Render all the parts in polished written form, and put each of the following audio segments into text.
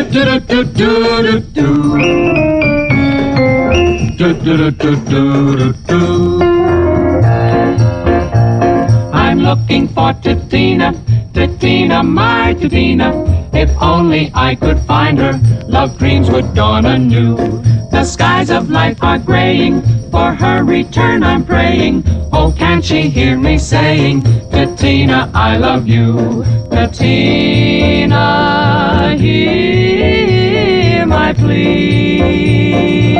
I'm looking for Titina, Titina, my Titina. If only I could find her, love dreams would dawn anew. The skies of life are graying, for her return I'm praying. Oh, can't she hear me saying, Titina, I love you. Titina, hear my plea.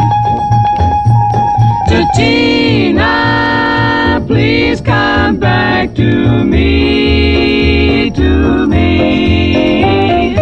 Titina, please come back to me, to me.